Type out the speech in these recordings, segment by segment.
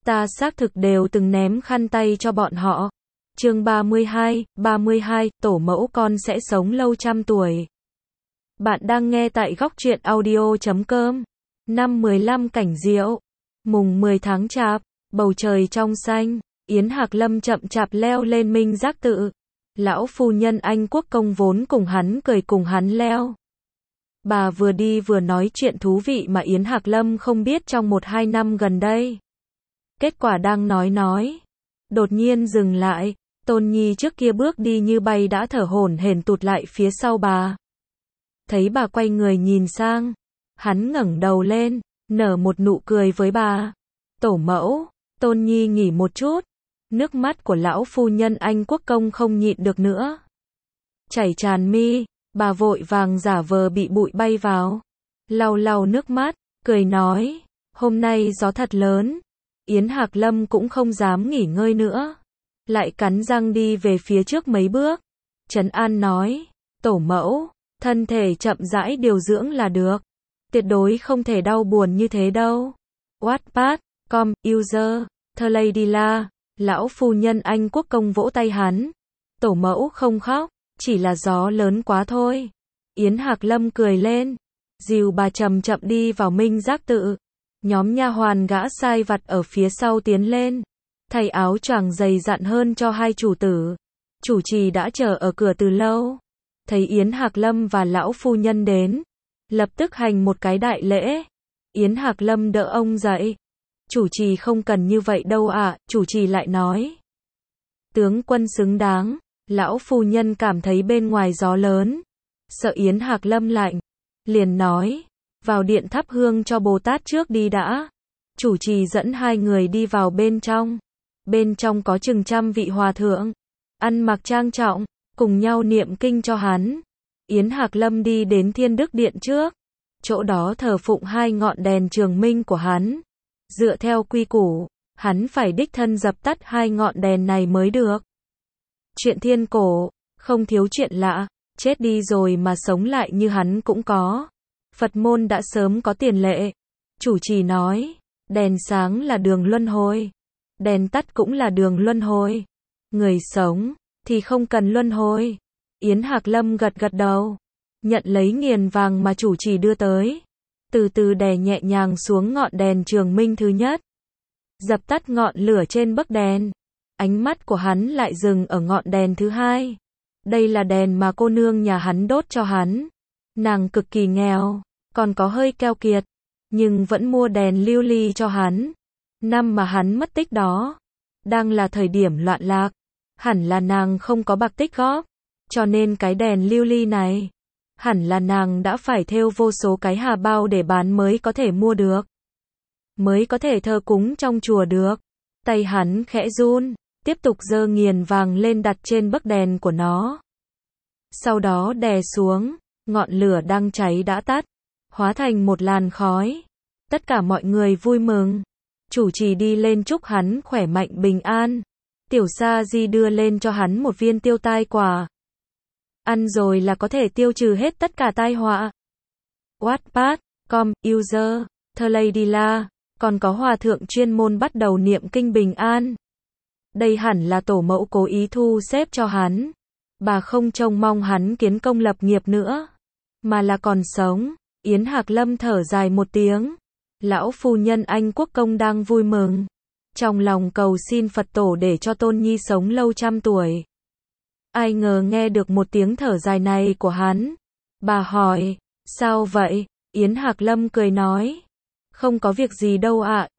Ta xác thực đều từng ném khăn tay cho bọn họ. Chương 32, tổ mẫu con sẽ sống lâu trăm tuổi. Bạn đang nghe tại góc truyện audio.com. Năm 15 Cảnh Diệu. Mùng 10 tháng Chạp, bầu trời trong xanh, Yến Hạc Lâm chậm chạp leo lên Minh Giác Tự. Lão phu nhân Anh Quốc công vốn cùng hắn cười cùng hắn leo. Bà vừa đi vừa nói chuyện thú vị mà Yến Hạc Lâm không biết trong 1-2 năm gần đây. Kết quả đang nói. Đột nhiên dừng lại, Tôn Nhi trước kia bước đi như bay đã thở hổn hển tụt lại phía sau bà. Thấy bà quay người nhìn sang, hắn ngẩng đầu lên, nở một nụ cười với bà. Tổ mẫu, Tôn Nhi nghỉ một chút. Nước mắt của lão phu nhân Anh Quốc công không nhịn được nữa. Chảy tràn mi, bà vội vàng giả vờ bị bụi bay vào. Lau nước mắt, cười nói, hôm nay gió thật lớn. Yến Hạc Lâm cũng không dám nghỉ ngơi nữa. Lại cắn răng đi về phía trước mấy bước. Trấn an nói, tổ mẫu, thân thể chậm rãi điều dưỡng là được. Tuyệt đối không thể đau buồn như thế đâu. Wattpad, com, user, thơ Lady La. Lão phu nhân Anh Quốc công vỗ tay hắn. Tổ mẫu không khóc, chỉ là gió lớn quá thôi. Yến Hạc Lâm cười lên, dìu bà chậm chậm đi vào Minh Giác Tự. Nhóm nha hoàn gã sai vặt ở phía sau tiến lên, thay áo choàng dày dặn hơn cho hai chủ tử. Chủ trì đã chờ ở cửa từ lâu, thấy Yến Hạc Lâm và lão phu nhân đến, lập tức hành một cái đại lễ. Yến Hạc Lâm đỡ ông dậy. Chủ trì không cần như vậy đâu ạ. Chủ trì lại nói, tướng quân xứng đáng. Lão phu nhân cảm thấy bên ngoài gió lớn, sợ Yến Hạc Lâm lạnh, liền nói, vào điện thắp hương cho Bồ Tát trước đi đã. Chủ trì dẫn hai người đi vào bên trong. Bên trong có chừng 100 vị hòa thượng, ăn mặc trang trọng, cùng nhau niệm kinh cho hắn. Yến Hạc Lâm đi đến Thiên Đức Điện trước, chỗ đó thờ phụng 2 ngọn đèn trường minh của hắn. Dựa theo quy củ, hắn phải đích thân dập tắt 2 ngọn đèn này mới được. Chuyện thiên cổ, không thiếu chuyện lạ, chết đi rồi mà sống lại như hắn cũng có. Phật môn đã sớm có tiền lệ. Chủ trì nói, đèn sáng là đường luân hồi, đèn tắt cũng là đường luân hồi. Người sống thì không cần luân hồi. Yến Hạc Lâm gật đầu, nhận lấy nghiền vàng mà chủ trì đưa tới, từ từ đè nhẹ nhàng xuống ngọn đèn trường minh thứ nhất, dập tắt ngọn lửa trên bấc đèn. Ánh mắt của hắn lại dừng ở ngọn đèn thứ hai. Đây là đèn mà cô nương nhà hắn đốt cho hắn. Nàng cực kỳ nghèo, còn có hơi keo kiệt, nhưng vẫn mua đèn lưu ly cho hắn. Năm mà hắn mất tích đó, đang là thời điểm loạn lạc, hẳn là nàng không có bạc tích góp, cho nên cái đèn lưu ly này, hẳn là nàng đã phải thêu vô số cái hà bao để bán mới có thể mua được, mới có thể thờ cúng trong chùa được. Tay hắn khẽ run, tiếp tục giơ nghiền vàng lên đặt trên bấc đèn của nó. Sau đó đè xuống, ngọn lửa đang cháy đã tắt, hóa thành một làn khói. Tất cả mọi người vui mừng. Chủ trì đi lên chúc hắn khỏe mạnh bình an. Tiểu Sa Di đưa lên cho hắn một viên tiêu tai quả. Ăn rồi là có thể tiêu trừ hết tất cả tai họa. Wattpad, com, user, thơ Lady La. Còn có hòa thượng chuyên môn bắt đầu niệm kinh bình an. Đây hẳn là tổ mẫu cố ý thu xếp cho hắn. Bà không trông mong hắn kiến công lập nghiệp nữa, mà là còn sống. Yến Hạc Lâm thở dài một tiếng. Lão phu nhân Anh Quốc công đang vui mừng, trong lòng cầu xin Phật tổ để cho Tôn Nhi sống lâu trăm tuổi. Ai ngờ nghe được một tiếng thở dài này của hắn. Bà hỏi, sao vậy? Yến Hạc Lâm cười nói, không có việc gì đâu ạ,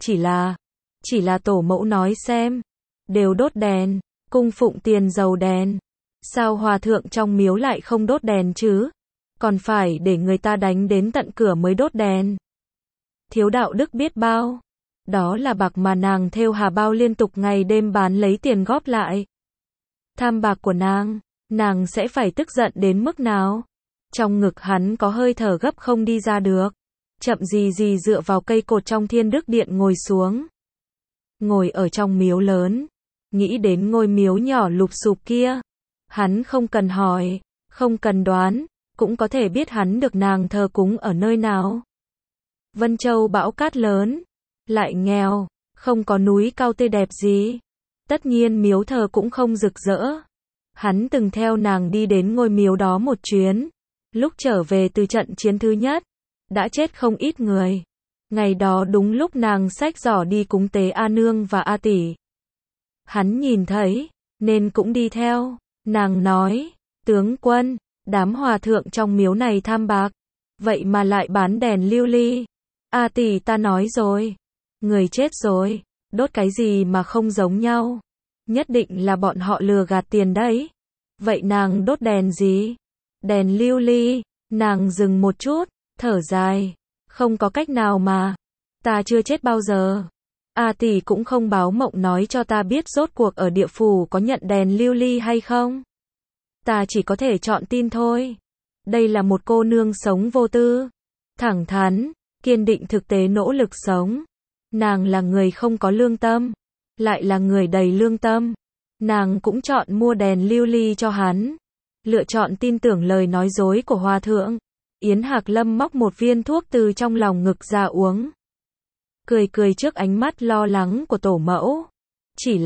chỉ là tổ mẫu nói xem, đều đốt đèn, cung phụng tiền dầu đèn. Sao hòa thượng trong miếu lại không đốt đèn chứ? Còn phải để người ta đánh đến tận cửa mới đốt đèn. Thiếu đạo đức biết bao. Đó là bạc mà nàng thêu hà bao liên tục ngày đêm bán lấy tiền góp lại. Tham bạc của nàng sẽ phải tức giận đến mức nào? Trong ngực hắn có hơi thở gấp không đi ra được. Chậm gì dựa vào cây cột trong Thiên Đức Điện ngồi xuống. Ngồi ở trong miếu lớn, nghĩ đến ngôi miếu nhỏ lụp xụp kia. Hắn không cần hỏi, không cần đoán, cũng có thể biết hắn được nàng thờ cúng ở nơi nào. Vân Châu bão cát lớn, lại nghèo, không có núi cao tươi đẹp gì. Tất nhiên miếu thờ cũng không rực rỡ. Hắn từng theo nàng đi đến ngôi miếu đó một chuyến. Lúc trở về từ trận chiến thứ nhất, đã chết không ít người. Ngày đó đúng lúc nàng xách giỏ đi cúng tế A Nương và A Tỷ. Hắn nhìn thấy, nên cũng đi theo. Nàng nói, tướng quân, đám hòa thượng trong miếu này tham bạc, vậy mà lại bán đèn lưu ly. A Tỷ ta nói rồi, người chết rồi, đốt cái gì mà không giống nhau. Nhất định là bọn họ lừa gạt tiền đấy. Vậy nàng đốt đèn gì? Đèn lưu ly. Nàng dừng một chút, thở dài. Không có cách nào mà. Ta chưa chết bao giờ. A Tỷ cũng không báo mộng nói cho ta biết rốt cuộc ở địa phủ có nhận đèn lưu ly hay không. Ta chỉ có thể chọn tin thôi. Đây là một cô nương sống vô tư, thẳng thắn, kiên định thực tế nỗ lực sống. Nàng là người không có lương tâm, lại là người đầy lương tâm. Nàng cũng chọn mua đèn lưu ly cho hắn. Lựa chọn tin tưởng lời nói dối của hòa thượng. Yến Hạc Lâm móc một viên thuốc từ trong lòng ngực ra uống. Cười cười trước ánh mắt lo lắng của tổ mẫu. Chỉ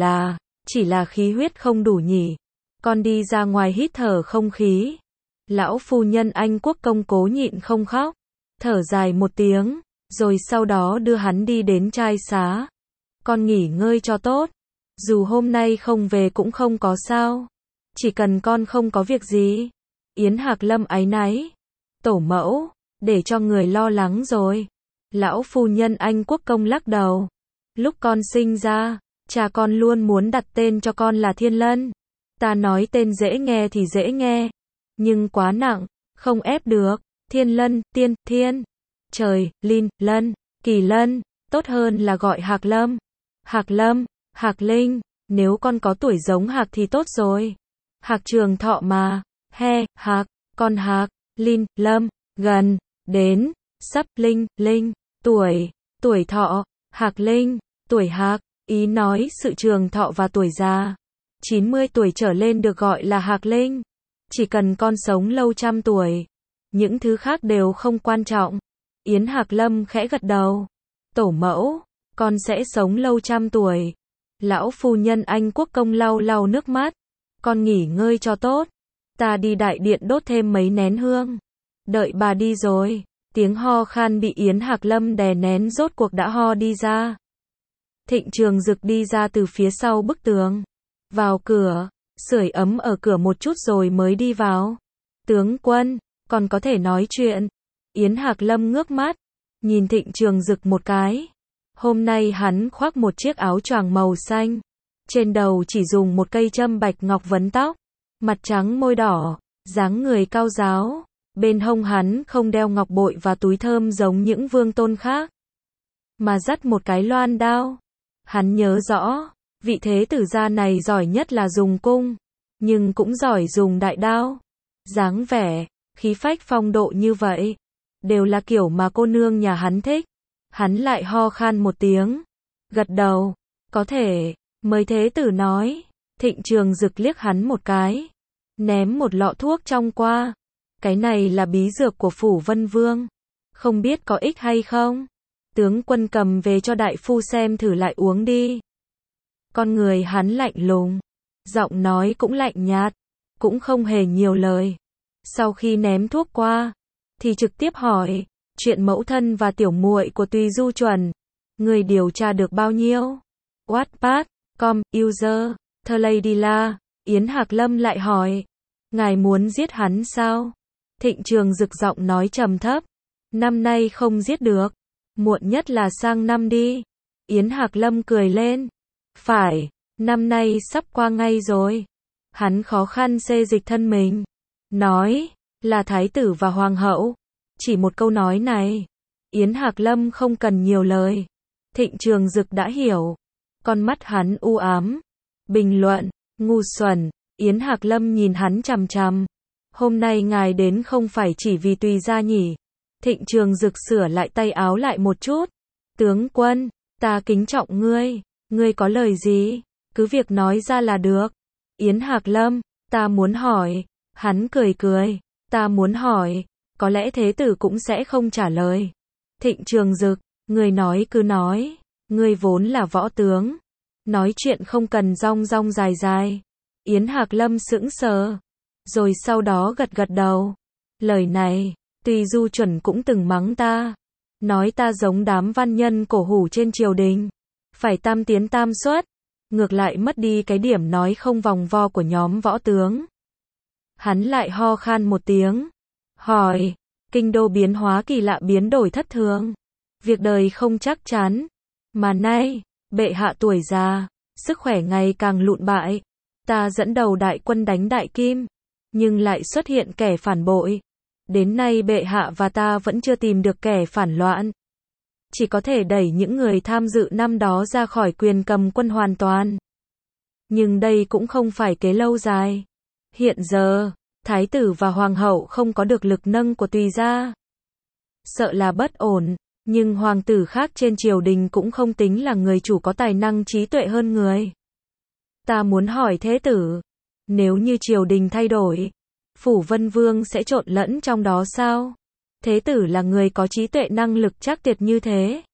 là khí huyết không đủ nhỉ. Con đi ra ngoài hít thở không khí. Lão phu nhân Anh Quốc công cố nhịn không khóc. Thở dài một tiếng, rồi sau đó đưa hắn đi đến trai xá. Con nghỉ ngơi cho tốt. Dù hôm nay không về cũng không có sao. Chỉ cần con không có việc gì. Yến Hạc Lâm áy náy. Tổ mẫu, để cho người lo lắng rồi. Lão phu nhân Anh Quốc công lắc đầu. Lúc con sinh ra, cha con luôn muốn đặt tên cho con là Thiên Lân. Ta nói tên dễ nghe thì dễ nghe, nhưng quá nặng, không ép được. Thiên Lân, tiên, thiên, trời, linh, lân, kỳ lân, tốt hơn là gọi Hạc Lâm. Hạc Lâm, Hạc Linh, nếu con có tuổi giống Hạc thì tốt rồi. Hạc trường thọ mà, Hạc, con Hạc, Linh, Lâm, gần, đến, sắp, Linh, Linh, tuổi thọ, Hạc Linh, tuổi Hạc, ý nói sự trường thọ và tuổi già. 90 tuổi trở lên được gọi là Hạc Linh. Chỉ cần con sống lâu trăm tuổi, những thứ khác đều không quan trọng. Yến Hạc Lâm khẽ gật đầu. Tổ mẫu, con sẽ sống lâu trăm tuổi. Lão phu nhân Anh Quốc công lau lau nước mắt. Con nghỉ ngơi cho tốt. Ta đi đại điện đốt thêm mấy nén hương. Đợi bà đi rồi. Tiếng ho khan bị Yến Hạc Lâm đè nén rốt cuộc đã ho đi ra. Thịnh Trường Dực đi ra từ phía sau bức tường. Vào cửa, sưởi ấm ở cửa một chút rồi mới đi vào. Tướng quân, còn có thể nói chuyện. Yến Hạc Lâm ngước mắt, nhìn Thịnh Trường Dực một cái. Hôm nay hắn khoác một chiếc áo choàng màu xanh. Trên đầu chỉ dùng một cây châm bạch ngọc vấn tóc. Mặt trắng môi đỏ, dáng người cao ráo. Bên hông hắn không đeo ngọc bội và túi thơm giống những vương tôn khác, mà dắt một cái loan đao. Hắn nhớ rõ, vị thế tử gia này giỏi nhất là dùng cung, nhưng cũng giỏi dùng đại đao. Dáng vẻ, khí phách phong độ như vậy, đều là kiểu mà cô nương nhà hắn thích. Hắn lại ho khan một tiếng, gật đầu, có thể, mới thế tử nói. Thịnh Trường Dực liếc hắn một cái, ném một lọ thuốc trong qua. Cái này là bí dược của Phủ Vân Vương, không biết có ích hay không. Tướng quân cầm về cho đại phu xem thử lại uống đi. Con người hắn lạnh lùng, giọng nói cũng lạnh nhạt, cũng không hề nhiều lời. Sau khi ném thuốc qua, thì trực tiếp hỏi, chuyện mẫu thân và tiểu muội của Tùy Du Chuẩn, người điều tra được bao nhiêu? Wattpad, com, user, The Lady La. Yến Hạc Lâm lại hỏi, ngài muốn giết hắn sao? Thịnh Trường Dực giọng nói trầm thấp, năm nay không giết được, muộn nhất là sang năm đi. Yến Hạc Lâm cười lên, phải, năm nay sắp qua ngay rồi. Hắn khó khăn xê dịch thân mình, nói, là thái tử và hoàng hậu. Chỉ một câu nói này, Yến Hạc Lâm không cần nhiều lời. Thịnh Trường Dực đã hiểu. Con mắt hắn u ám. Bình luận, ngu xuẩn. Yến Hạc Lâm nhìn hắn chằm chằm. Hôm nay ngài đến không phải chỉ vì Tùy gia nhỉ? Thịnh Trường Dực sửa lại tay áo lại một chút. Tướng quân, ta kính trọng ngươi. Ngươi có lời gì? Cứ việc nói ra là được. Yến Hạc Lâm, ta muốn hỏi. Hắn cười cười. Ta muốn hỏi. Có lẽ thế tử cũng sẽ không trả lời. Thịnh Trường Dực, người nói cứ nói. Ngươi vốn là võ tướng. Nói chuyện không cần rong rong dài dài. Yến Hạc Lâm sững sờ. Rồi sau đó gật gật đầu. Lời này, Tùy Du Chuẩn cũng từng mắng ta. Nói ta giống đám văn nhân cổ hủ trên triều đình. Phải tam tiến tam xuất. Ngược lại mất đi cái điểm nói không vòng vo của nhóm võ tướng. Hắn lại ho khan một tiếng. Hỏi, kinh đô biến hóa kỳ lạ biến đổi thất thường. Việc đời không chắc chắn. Mà nay, bệ hạ tuổi già, sức khỏe ngày càng lụn bại. Ta dẫn đầu đại quân đánh Đại Kim. Nhưng lại xuất hiện kẻ phản bội. Đến nay bệ hạ và ta vẫn chưa tìm được kẻ phản loạn. Chỉ có thể đẩy những người tham dự năm đó ra khỏi quyền cầm quân hoàn toàn. Nhưng đây cũng không phải kế lâu dài. Hiện giờ, thái tử và hoàng hậu không có được lực nâng của Tùy gia. Sợ là bất ổn, nhưng hoàng tử khác trên triều đình cũng không tính là người chủ có tài năng trí tuệ hơn người. Ta muốn hỏi thế tử, nếu như triều đình thay đổi, Phủ Vân Vương sẽ trộn lẫn trong đó sao? Thế tử là người có trí tuệ năng lực chắc tuyệt như thế.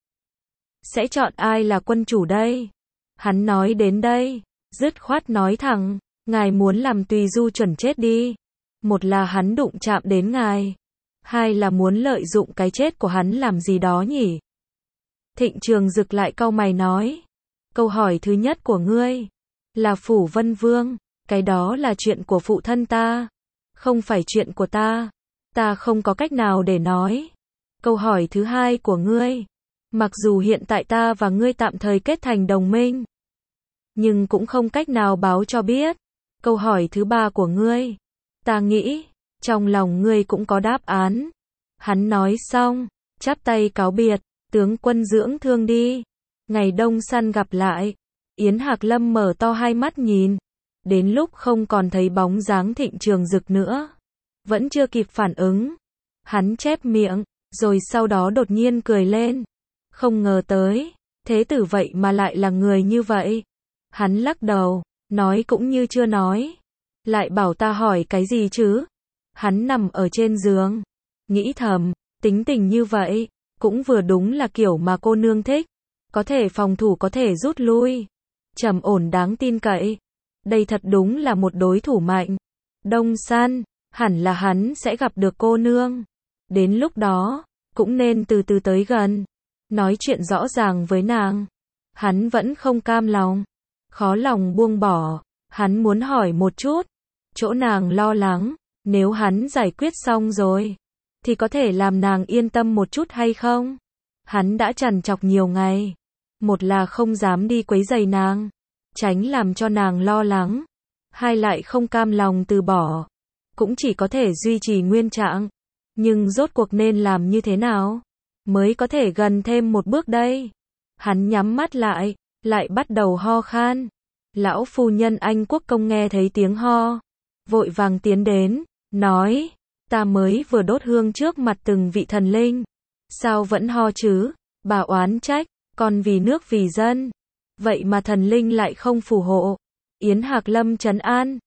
Sẽ chọn ai là quân chủ đây? Hắn nói đến đây, dứt khoát nói thẳng, ngài muốn làm Tùy Du Chuẩn chết đi. Một là hắn đụng chạm đến ngài. Hai là muốn lợi dụng cái chết của hắn làm gì đó nhỉ? Thịnh Trường Dực lại cau mày nói. Câu hỏi thứ nhất của ngươi là Phủ Vân Vương. Cái đó là chuyện của phụ thân ta. Không phải chuyện của ta. Ta không có cách nào để nói. Câu hỏi thứ hai của ngươi. Mặc dù hiện tại ta và ngươi tạm thời kết thành đồng minh. Nhưng cũng không cách nào báo cho biết. Câu hỏi thứ ba của ngươi. Ta nghĩ, trong lòng ngươi cũng có đáp án. Hắn nói xong, chắp tay cáo biệt, tướng quân dưỡng thương đi. Ngày đông săn gặp lại. Yến Hạc Lâm mở to hai mắt nhìn. Đến lúc không còn thấy bóng dáng Thịnh Trường Dực nữa. Vẫn chưa kịp phản ứng. Hắn chép miệng, rồi sau đó đột nhiên cười lên. Không ngờ tới, thế tử vậy mà lại là người như vậy. Hắn lắc đầu, nói cũng như chưa nói. Lại bảo ta hỏi cái gì chứ? Hắn nằm ở trên giường, nghĩ thầm, tính tình như vậy, cũng vừa đúng là kiểu mà cô nương thích. Có thể phòng thủ có thể rút lui. Trầm ổn đáng tin cậy. Đây thật đúng là một đối thủ mạnh. Đông săn, hẳn là hắn sẽ gặp được cô nương. Đến lúc đó, cũng nên từ từ tới gần. Nói chuyện rõ ràng với nàng. Hắn vẫn không cam lòng. Khó lòng buông bỏ. Hắn muốn hỏi một chút. Chỗ nàng lo lắng. Nếu hắn giải quyết xong rồi, thì có thể làm nàng yên tâm một chút hay không? Hắn đã trằn trọc nhiều ngày. Một là không dám đi quấy rầy nàng. Tránh làm cho nàng lo lắng. Hai lại không cam lòng từ bỏ. Cũng chỉ có thể duy trì nguyên trạng. Nhưng rốt cuộc nên làm như thế nào? Mới có thể gần thêm một bước đây. Hắn nhắm mắt lại bắt đầu ho khan. Lão phu nhân Anh Quốc công nghe thấy tiếng ho. Vội vàng tiến đến, nói, ta mới vừa đốt hương trước mặt từng vị thần linh. Sao vẫn ho chứ? Bà oán trách, còn vì nước vì dân. Vậy mà thần linh lại không phù hộ. Yến Hạc Lâm trấn an.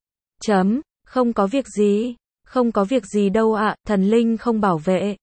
Không có việc gì. Không có việc gì đâu ạ, thần linh không bảo vệ.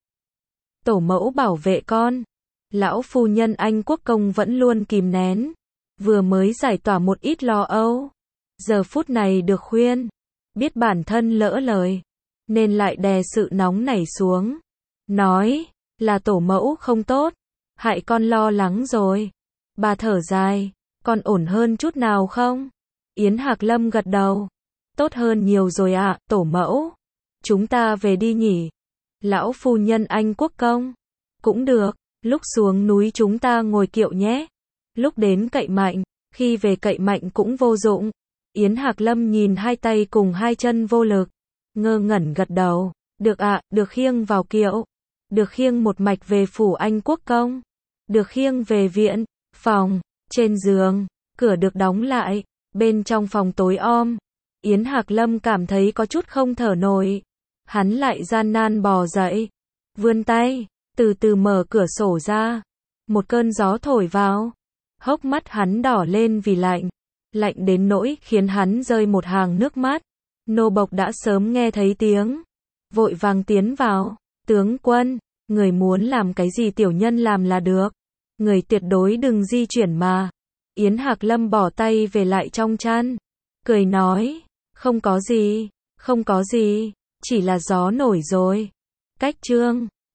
Tổ mẫu bảo vệ con. Lão phu nhân Anh Quốc công vẫn luôn kìm nén. Vừa mới giải tỏa một ít lo âu. Giờ phút này được khuyên. Biết bản thân lỡ lời. Nên lại đè sự nóng nảy xuống. Nói, là tổ mẫu không tốt. Hại con lo lắng rồi. Bà thở dài. Con ổn hơn chút nào không? Yến Hạc Lâm gật đầu. Tốt hơn nhiều rồi ạ, tổ mẫu. Chúng ta về đi nhỉ? Lão phu nhân Anh Quốc công. Cũng được, lúc xuống núi chúng ta ngồi kiệu nhé. Lúc đến cậy mạnh, khi về cậy mạnh cũng vô dụng. Yến Hạc Lâm nhìn hai tay cùng hai chân vô lực. Ngơ ngẩn gật đầu. Được ạ, được khiêng vào kiệu. Được khiêng một mạch về phủ Anh Quốc công. Được khiêng về viện, phòng, trên giường, cửa được đóng lại. Bên trong phòng tối om. Yến Hạc Lâm cảm thấy có chút không thở nổi. Hắn lại gian nan bò dậy. Vươn tay, từ từ mở cửa sổ ra. Một cơn gió thổi vào. Hốc mắt hắn đỏ lên vì lạnh. Lạnh đến nỗi khiến hắn rơi một hàng nước mắt. Nô bộc đã sớm nghe thấy tiếng. Vội vàng tiến vào. Tướng quân, người muốn làm cái gì tiểu nhân làm là được. Người tuyệt đối đừng di chuyển mà. Yến Hạc Lâm bỏ tay về lại trong chăn. Cười nói, không có gì, chỉ là gió nổi rồi. Cách chương